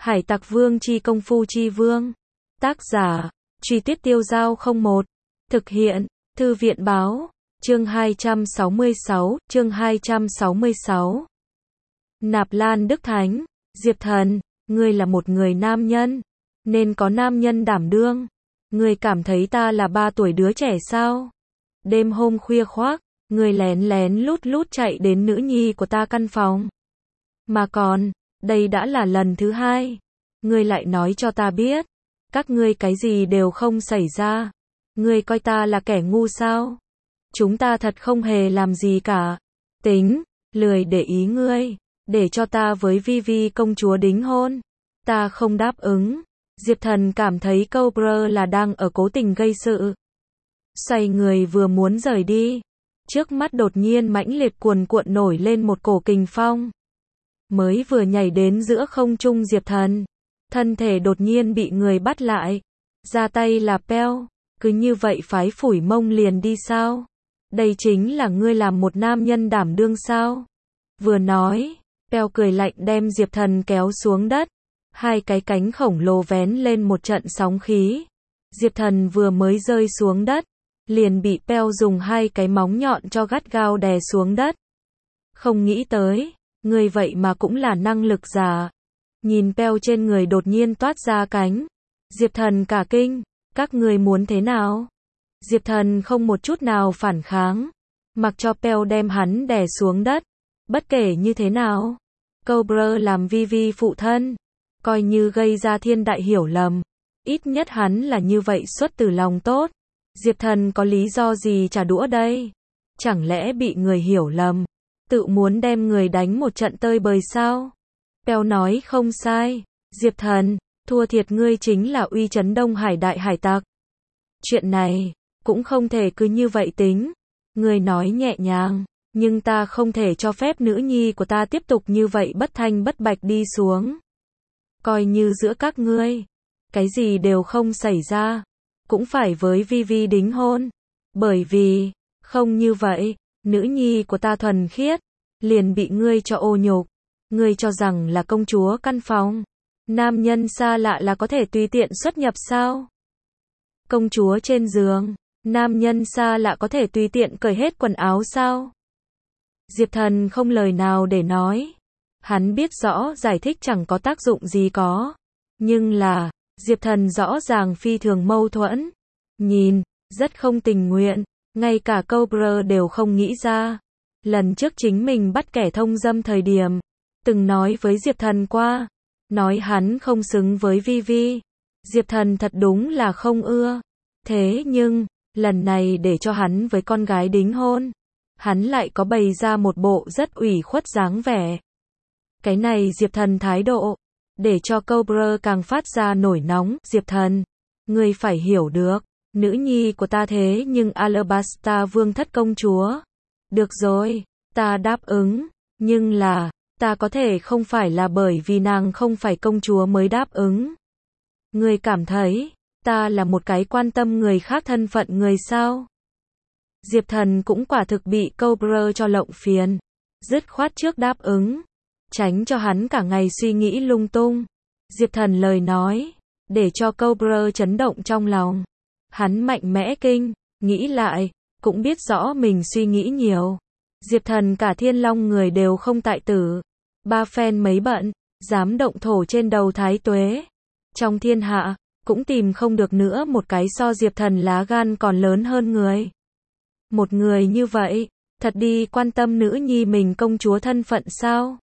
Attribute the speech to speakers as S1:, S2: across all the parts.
S1: Hải Tặc Vương chi công phu chi vương. Tác giả, Truy Tuyết Tiêu Giao 01. Thực hiện, Thư viện báo, chương 266. Nạp Lan Đức Thánh, Diệp Thần, ngươi là một người nam nhân, nên có nam nhân đảm đương. Ngươi cảm thấy ta là 3 tuổi đứa trẻ sao? Đêm hôm khuya khoác, ngươi lén lén lút lút chạy đến nữ nhi của ta căn phòng. Mà còn, đây đã là lần thứ 2. Ngươi lại nói cho ta biết, các ngươi cái gì đều không xảy ra. Ngươi coi ta là kẻ ngu sao? Chúng ta thật không hề làm gì cả. Tính, lười để ý ngươi, để cho ta với Vi Vi công chúa đính hôn. Ta không đáp ứng. Diệp Thần cảm thấy câu brơ là đang ở cố tình gây sự. Xoay người vừa muốn rời đi, trước mắt đột nhiên mãnh liệt cuồn cuộn nổi lên một cổ kình phong. Mới vừa nhảy đến giữa không trung Diệp Thần, thân thể đột nhiên bị người bắt lại. Ra tay là Peo, cứ như vậy phái phủi mông liền đi sao? Đây chính là ngươi làm một nam nhân đảm đương sao? Vừa nói, Peo cười lạnh đem Diệp Thần kéo xuống đất. Hai cái cánh khổng lồ vén lên một trận sóng khí. Diệp Thần vừa mới rơi xuống đất, liền bị Peo dùng hai cái móng nhọn cho gắt gao đè xuống đất. Không nghĩ tới, người vậy mà cũng là năng lực giả. Nhìn Peo trên người đột nhiên toát ra cánh, Diệp Thần cả kinh, các ngươi muốn thế nào? Diệp Thần không một chút nào phản kháng, mặc cho Peo đem hắn đè xuống đất. Bất kể như thế nào, Cobra làm Vi Vi phụ thân, coi như gây ra thiên đại hiểu lầm. Ít nhất hắn là như vậy xuất từ lòng tốt. Diệp Thần có lý do gì trả đũa đây? Chẳng lẽ bị người hiểu lầm, tự muốn đem người đánh một trận tơi bời sao? Peo nói không sai. Diệp Thần, thua thiệt ngươi chính là uy chấn Đông Hải đại hải tặc. Chuyện này, cũng không thể cứ như vậy tính. Ngươi nói nhẹ nhàng, nhưng ta không thể cho phép nữ nhi của ta tiếp tục như vậy bất thanh bất bạch đi xuống. Coi như giữa các ngươi, cái gì đều không xảy ra, cũng phải với Vi Vi đính hôn. Bởi vì, không như vậy, nữ nhi của ta thuần khiết, liền bị ngươi cho ô nhục. Ngươi cho rằng là công chúa căn phòng, nam nhân xa lạ là có thể tùy tiện xuất nhập sao? Công chúa trên giường, nam nhân xa lạ có thể tùy tiện cởi hết quần áo sao? Diệp Thần không lời nào để nói. Hắn biết rõ giải thích chẳng có tác dụng gì có. Nhưng là, Diệp Thần rõ ràng phi thường mâu thuẫn. Nhìn, rất không tình nguyện. Ngay cả Cobra đều không nghĩ ra. Lần trước chính mình bắt kẻ thông dâm thời điểm, từng nói với Diệp Thần qua, nói hắn không xứng với Vi Vi. Diệp Thần thật đúng là không ưa. Thế nhưng, lần này để cho hắn với con gái đính hôn, hắn lại có bày ra một bộ rất ủy khuất dáng vẻ. Cái này Diệp Thần thái độ, để cho Cobra càng phát ra nổi nóng. Diệp Thần, ngươi phải hiểu được, nữ nhi của ta thế nhưng Alabasta vương thất công chúa. Được rồi, ta đáp ứng, nhưng là, ta có thể không phải là bởi vì nàng không phải công chúa mới đáp ứng. Ngươi cảm thấy, ta là một cái quan tâm người khác thân phận người sao? Diệp Thần cũng quả thực bị Cobra cho lộng phiền, dứt khoát trước đáp ứng, tránh cho hắn cả ngày suy nghĩ lung tung. Diệp Thần lời nói, để cho Cobra chấn động trong lòng. Hắn mạnh mẽ kinh, nghĩ lại, cũng biết rõ mình suy nghĩ nhiều. Diệp Thần cả Thiên Long người đều không tại tử. 3 phen mấy bận, dám động thổ trên đầu Thái Tuế. Trong thiên hạ, cũng tìm không được nữa một cái so Diệp Thần lá gan còn lớn hơn người. Một người như vậy, thật đi quan tâm nữ nhi mình công chúa thân phận sao?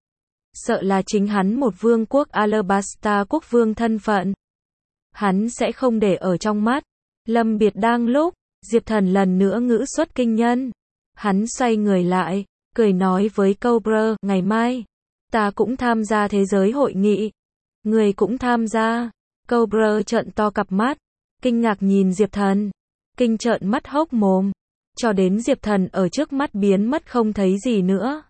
S1: Sợ là chính hắn một vương quốc Alabasta quốc vương thân phận, hắn sẽ không để ở trong mắt. Lâm biệt đang lúc, Diệp Thần lần nữa ngữ xuất kinh nhân. Hắn xoay người lại, cười nói với Cobra, ngày mai, ta cũng tham gia thế giới hội nghị. Người cũng tham gia. Cobra trợn to cặp mắt, kinh ngạc nhìn Diệp Thần, kinh trợn mắt hốc mồm, cho đến Diệp Thần ở trước mắt biến mất không thấy gì nữa.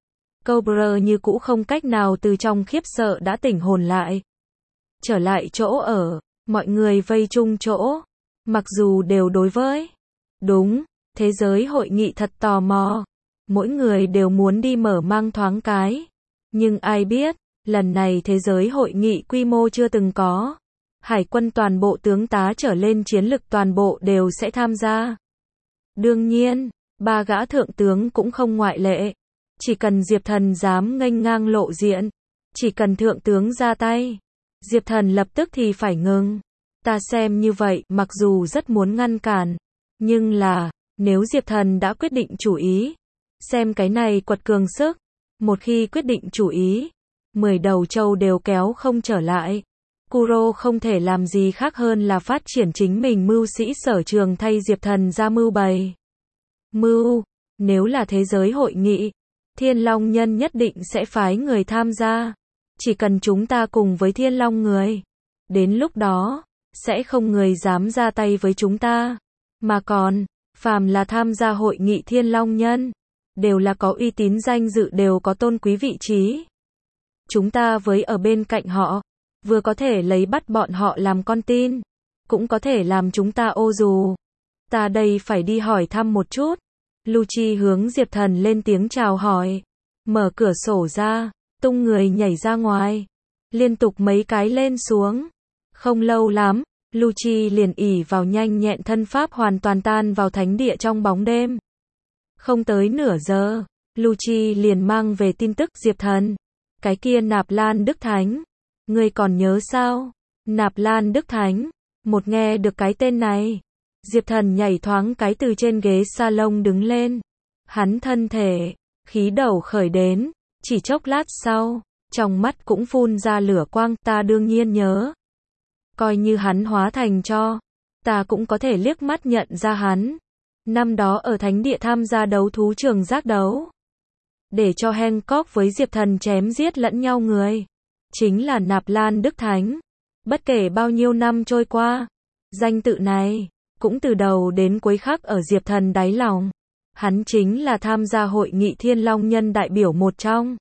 S1: Cobra như cũ không cách nào từ trong khiếp sợ đã tỉnh hồn lại. Trở lại chỗ ở, mọi người vây chung chỗ, mặc dù đều đối với đúng, thế giới hội nghị thật tò mò, mỗi người đều muốn đi mở mang thoáng cái. Nhưng ai biết, Lần này thế giới hội nghị quy mô chưa từng có. Hải quân toàn bộ tướng tá trở lên chiến lực toàn bộ đều sẽ tham gia. Đương nhiên, 3 gã thượng tướng cũng không ngoại lệ. Chỉ cần Diệp Thần dám nghênh ngang lộ diện, chỉ cần thượng tướng ra tay, Diệp Thần lập tức thì phải ngừng. Ta xem như vậy, mặc dù rất muốn ngăn cản, nhưng là, nếu Diệp Thần đã quyết định chủ ý, xem cái này quật cường sức, một khi quyết định chủ ý, 10 đầu trâu đều kéo không trở lại. Kuro không thể làm gì khác hơn là phát triển chính mình mưu sĩ sở trường thay Diệp Thần ra mưu bày. Nếu là thế giới hội nghị, Thiên Long Nhân nhất định sẽ phái người tham gia. Chỉ cần chúng ta cùng với Thiên Long người, đến lúc đó, sẽ không người dám ra tay với chúng ta. Mà còn, phàm là tham gia hội nghị Thiên Long Nhân, đều là có uy tín danh dự, đều có tôn quý vị trí. Chúng ta với ở bên cạnh họ, vừa có thể lấy bắt bọn họ làm con tin, cũng có thể làm chúng ta ô dù. Ta đây phải đi hỏi thăm một chút. Lucci hướng Diệp Thần lên tiếng chào hỏi, mở cửa sổ ra, tung người nhảy ra ngoài, liên tục mấy cái lên xuống. Không lâu lắm, Lucci liền ỷ vào nhanh nhẹn thân pháp hoàn toàn tan vào thánh địa trong bóng đêm. Không tới nửa giờ, Lucci liền mang về tin tức Diệp Thần. Cái kia Nạp Lan Đức Thánh, ngươi còn nhớ sao? Nạp Lan Đức Thánh, một nghe được cái tên này, Diệp Thần nhảy thoáng cái từ trên ghế salon đứng lên. Hắn thân thể, khí đầu khởi đến, chỉ chốc lát sau, trong mắt cũng phun ra lửa quang, ta đương nhiên nhớ. Coi như hắn hóa thành tro, ta cũng có thể liếc mắt nhận ra hắn. Năm đó ở thánh địa tham gia đấu thú trường giác đấu, để cho Hancock với Diệp Thần chém giết lẫn nhau người, chính là Nạp Lan Đức Thánh. Bất kể bao nhiêu năm trôi qua, danh tự này cũng từ đầu đến cuối khắc ở Diệp Thần đáy lòng. Hắn chính là tham gia hội nghị Thiên Long Nhân đại biểu một trong.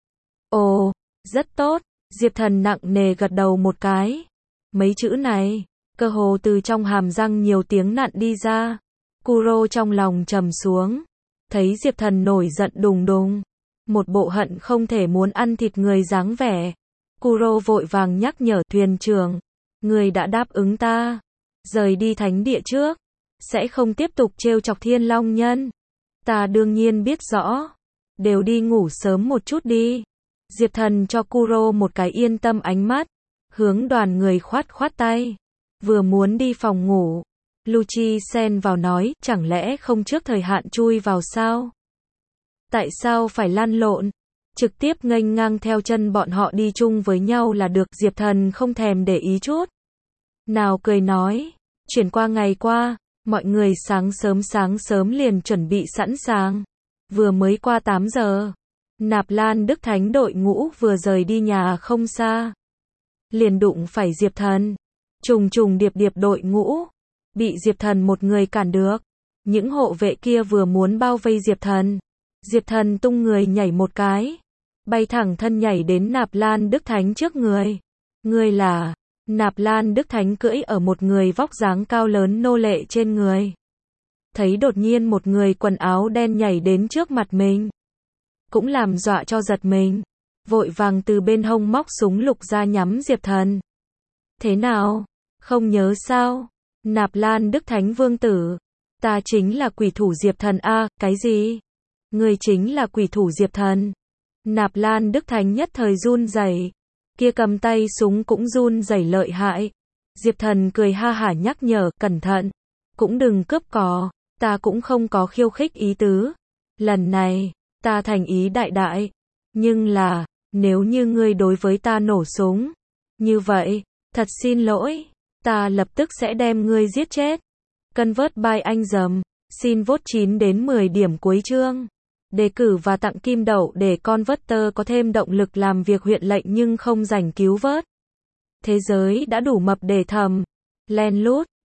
S1: Ồ, rất tốt. Diệp Thần nặng nề gật đầu một cái. Mấy chữ này, cơ hồ từ trong hàm răng nhiều tiếng nặn đi ra. Kuro trong lòng trầm xuống, thấy Diệp Thần nổi giận đùng đùng, một bộ hận không thể muốn ăn thịt người dáng vẻ. Kuro vội vàng nhắc nhở thuyền trưởng, người đã đáp ứng ta, rời đi thánh địa trước, sẽ không tiếp tục trêu chọc Thiên Long Nhân. Ta đương nhiên biết rõ, đều đi ngủ sớm một chút đi. Diệp Thần cho Kuro một cái yên tâm ánh mắt, hướng đoàn người khoát khoát tay, vừa muốn đi phòng ngủ. Lucci xen vào nói, chẳng lẽ không trước thời hạn chui vào sao? Tại sao phải lăn lộn? Trực tiếp nghênh ngang theo chân bọn họ đi chung với nhau là được. Diệp Thần không thèm để ý chút nào, cười nói, chuyển qua ngày qua, mọi người sáng sớm liền chuẩn bị sẵn sàng. Vừa mới qua 8 giờ, Nạp Lan Đức Thánh đội ngũ vừa rời đi nhà không xa, liền đụng phải Diệp Thần. Trùng trùng điệp điệp đội ngũ, bị Diệp Thần một người cản được. Những hộ vệ kia vừa muốn bao vây Diệp Thần, Diệp Thần tung người nhảy một cái, bay thẳng thân nhảy đến Nạp Lan Đức Thánh trước người. Người là? Nạp Lan Đức Thánh cưỡi ở một người vóc dáng cao lớn nô lệ trên người. Thấy đột nhiên một người quần áo đen nhảy đến trước mặt mình, cũng làm dọa cho giật mình, vội vàng từ bên hông móc súng lục ra nhắm Diệp Thần. Thế nào? Không nhớ sao? Nạp Lan Đức Thánh vương tử, ta chính là quỷ thủ Diệp Thần a. Cái gì? Người chính là quỷ thủ Diệp Thần? Nạp Lan Đức Thánh nhất thời run rẩy, kia cầm tay súng cũng run rẩy lợi hại. Diệp Thần cười ha hả nhắc nhở, cẩn thận, cũng đừng cướp cò, ta cũng không có khiêu khích ý tứ. Lần này, ta thành ý đại đại, nhưng là, nếu như ngươi đối với ta nổ súng, như vậy, thật xin lỗi, ta lập tức sẽ đem ngươi giết chết. Convert by anh dầm, xin vote 9 đến 10 điểm cuối chương. Đề cử và tặng kim đậu để Converter có thêm động lực làm việc huyện lệnh nhưng không rảnh cứu vớt. Thế giới đã đủ mập để thầm. Len lút.